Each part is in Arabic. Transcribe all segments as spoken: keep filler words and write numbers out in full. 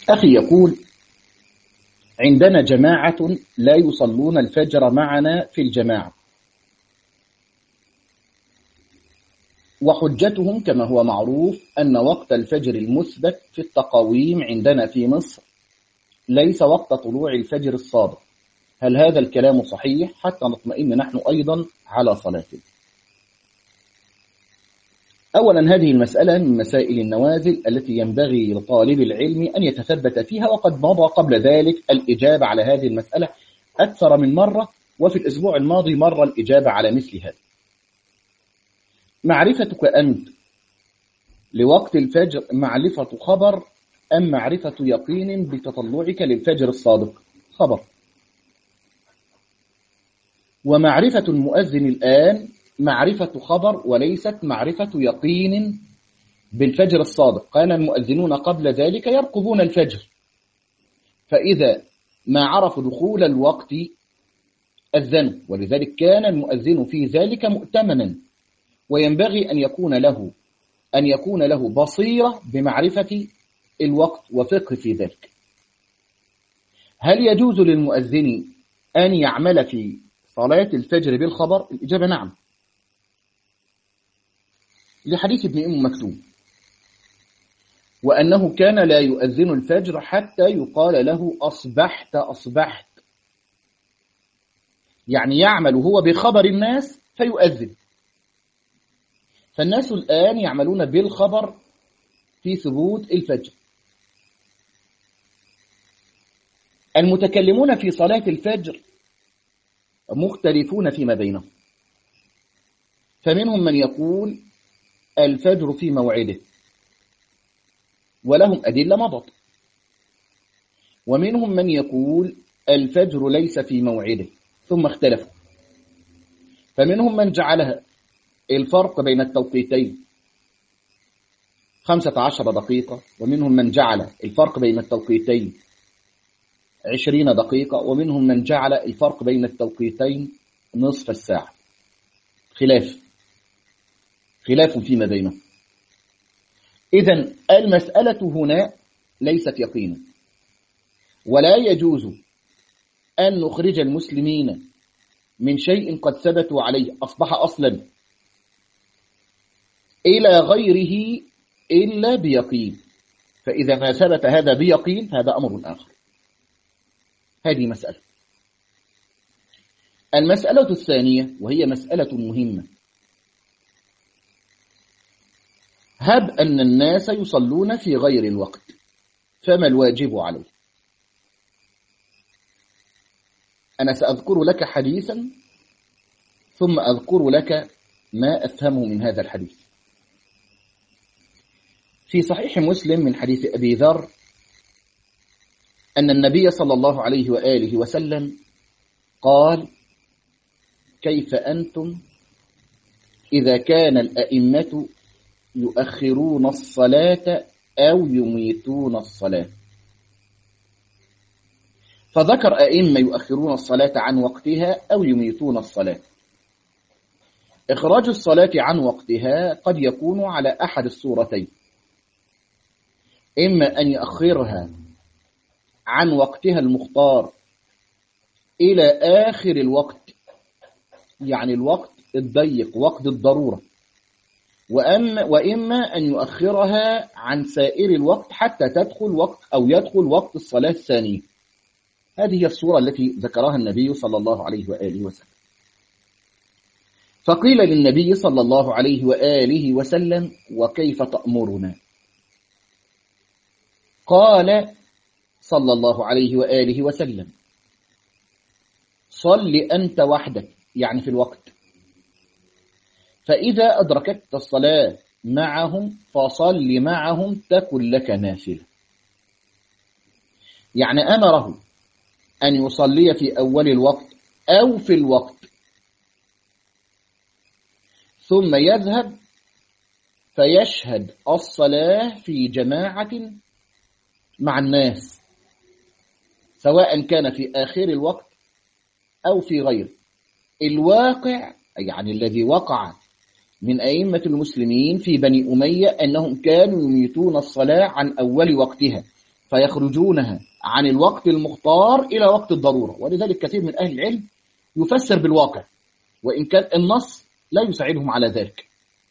أخي يقول: عندنا جماعة لا يصلون الفجر معنا في الجماعة، وحجتهم كما هو معروف أن وقت الفجر المثبت في التقاويم عندنا في مصر ليس وقت طلوع الفجر الصادق. هل هذا الكلام صحيح حتى نطمئن نحن أيضا على صلاتنا؟ أولا، هذه المسألة من مسائل النوازل التي ينبغي لطالب العلم أن يتثبت فيها، وقد مضى قبل ذلك الإجابة على هذه المسألة أكثر من مرة، وفي الأسبوع الماضي مرة الإجابة على مثل هذا. معرفتك أنت لوقت الفجر معرفة خبر أم معرفة يقين بتطلعك للفجر الصادق؟ خبر. ومعرفة المؤذن الآن معرفة خبر وليست معرفة يقين بالفجر الصادق. كان المؤذنون قبل ذلك يرقبون الفجر، فإذا ما عرفوا دخول الوقت أذنوا، ولذلك كان المؤذن في ذلك مؤتمنا، وينبغي أن يكون له أن يكون له بصيرة بمعرفة الوقت وفقه في ذلك. هل يجوز للمؤذن أن يعمل في صلاة الفجر بالخبر؟ الإجابة نعم، لحديث ابن أم مكتوم، وأنه كان لا يؤذن الفجر حتى يقال له أصبحت أصبحت، يعني يعمل هو بخبر الناس فيؤذن. فالناس الآن يعملون بالخبر في ثبوت الفجر. المتكلمون في صلاة الفجر مختلفون فيما بينهم، فمنهم من يقول الفجر في موعده ولهم أدلة مضت، ومنهم من يقول الفجر ليس في موعده ثم اختلفوا، فمنهم من جعلها الفرق بين التوقيتين خمسة عشر دقيقة، ومنهم من جعل الفرق بين التوقيتين عشرين دقيقة، ومنهم من جعل الفرق بين التوقيتين نصف الساعة. خلاف خلاف فيما بينهم. إذن المسألة هنا ليست يقينا، ولا يجوز أن نخرج المسلمين من شيء قد ثبتوا عليه أصبح أصلا إلى غيره إلا بيقين، فإذا ما ثبت هذا بيقين فهذا أمر آخر. هذه مسألة. المسألة الثانية وهي مسألة مهمة: هب أن الناس يصلون في غير الوقت، فما الواجب عليه؟ أنا سأذكر لك حديثا ثم أذكر لك ما أفهمه من هذا الحديث. في صحيح مسلم من حديث أبي ذر أن النبي صلى الله عليه وآله وسلم قال: كيف أنتم إذا كان الأئمة يؤخرون الصلاة أو يميتون الصلاة؟ فذكر أئمة يؤخرون الصلاة عن وقتها أو يميتون الصلاة. إخراج الصلاة عن وقتها قد يكون على أحد الصورتين: إما أن يأخرها عن وقتها المختار إلى آخر الوقت، يعني الوقت الضيق وقت الضرورة، وأما وإما أن يؤخرها عن سائر الوقت حتى تدخل وقت أو يدخل وقت الصلاة الثانية. هذه هي الصورة التي ذكرها النبي صلى الله عليه وآله وسلم. فقيل للنبي صلى الله عليه وآله وسلم: وكيف تأمرنا؟ قال صلى الله عليه وآله وسلم: صل أنت وحدك، يعني في الوقت، فإذا أدركت الصلاة معهم فصل معهم تكن لك نافلة. يعني أمره أن يصلي في أول الوقت أو في الوقت، ثم يذهب فيشهد الصلاة في جماعة مع الناس، سواء كان في آخر الوقت أو في غيره. الواقع يعني الذي وقع من أئمة المسلمين في بني أمية أنهم كانوا يميتون الصلاة عن أول وقتها، فيخرجونها عن الوقت المختار إلى وقت الضرورة. ولذلك كثير من أهل العلم يفسر بالواقع، وإن كان النص لا يساعدهم على ذلك.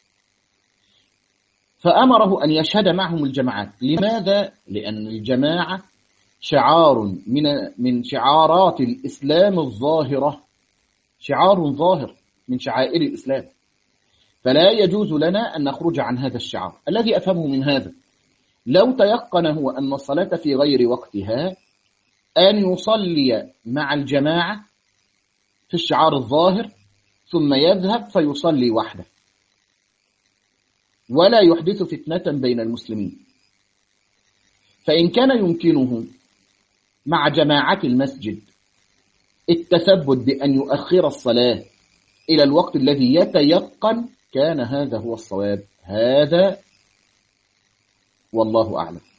فأمره أن يشهد معهم الجماعات. لماذا؟ لأن الجماعة شعار من من شعارات الإسلام الظاهرة، شعار ظاهر من شعائر الإسلام، فلا يجوز لنا أن نخرج عن هذا الشعار. الذي أفهمه من هذا، لو تيقن هو أن الصلاة في غير وقتها أن يصلي مع الجماعة في الشعار الظاهر ثم يذهب فيصلي وحده ولا يحدث فتنة بين المسلمين. فإن كان يمكنه مع جماعة المسجد التثبت بأن يؤخر الصلاة إلى الوقت الذي يتيقن كان هذا هو الصواب. هذا والله أعلم.